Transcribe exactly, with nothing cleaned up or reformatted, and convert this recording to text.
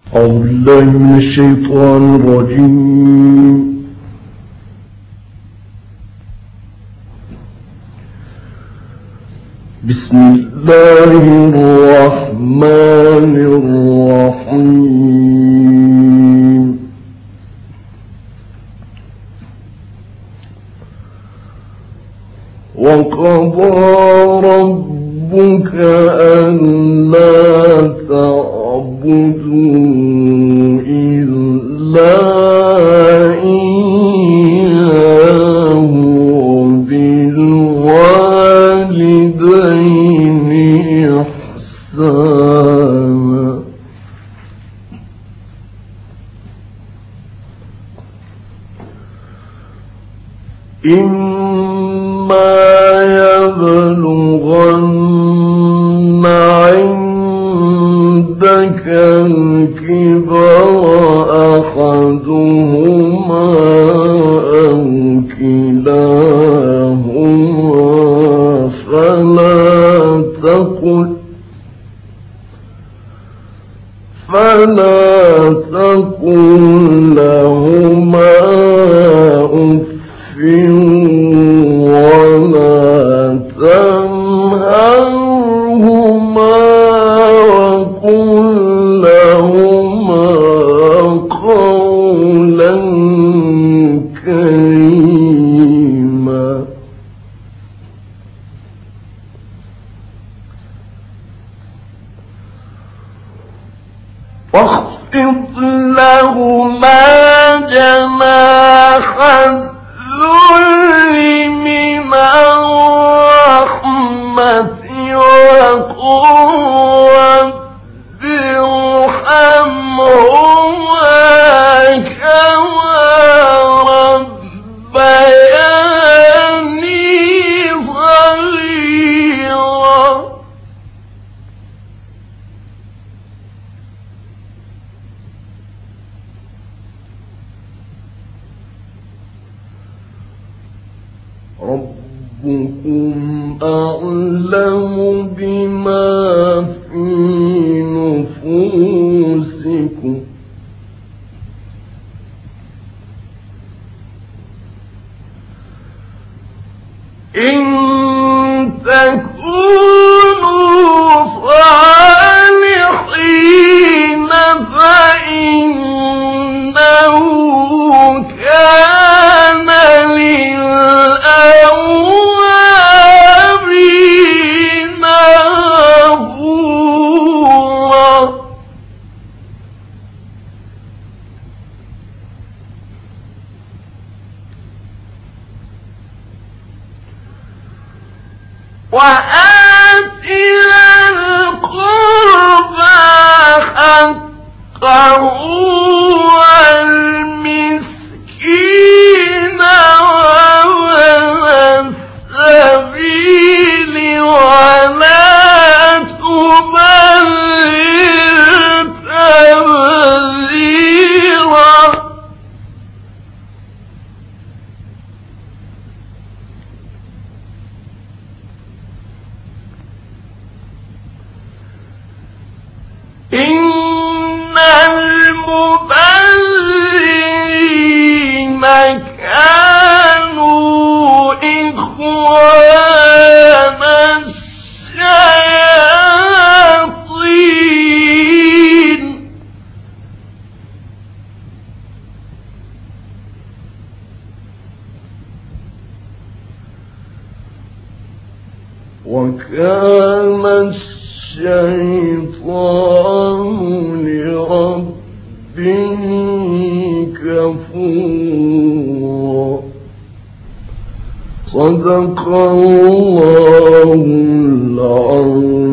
أعوذ بالله من الشيطان الرجيم. بسم الله الرحمن الرحيم. وقضى ربك ألا تعبدوا إلا إياه وبالوالدين إحسانا. إما يبلغن عندك الكبر أحدهما أو كلاهما فلا تقل فلا تقل لهما أف ولا تنهرهما وقل لهما قولا كريما. واخفض لهما جناح الذل من الرحمة وقل رب ارحمهما كما ربياني صغيرا. ربكم أعلم بما في نفوسكم إن تكونوا صالحين فإنه كان للأوابين غفورا. وآت ذا القربى حقه والمسكين وابن السبيل ولا تبذر تبذيرا. إن المبذرين كانوا إخوان الشياطين وكان الشيطان لربه كفورا. صدق الله العظيم.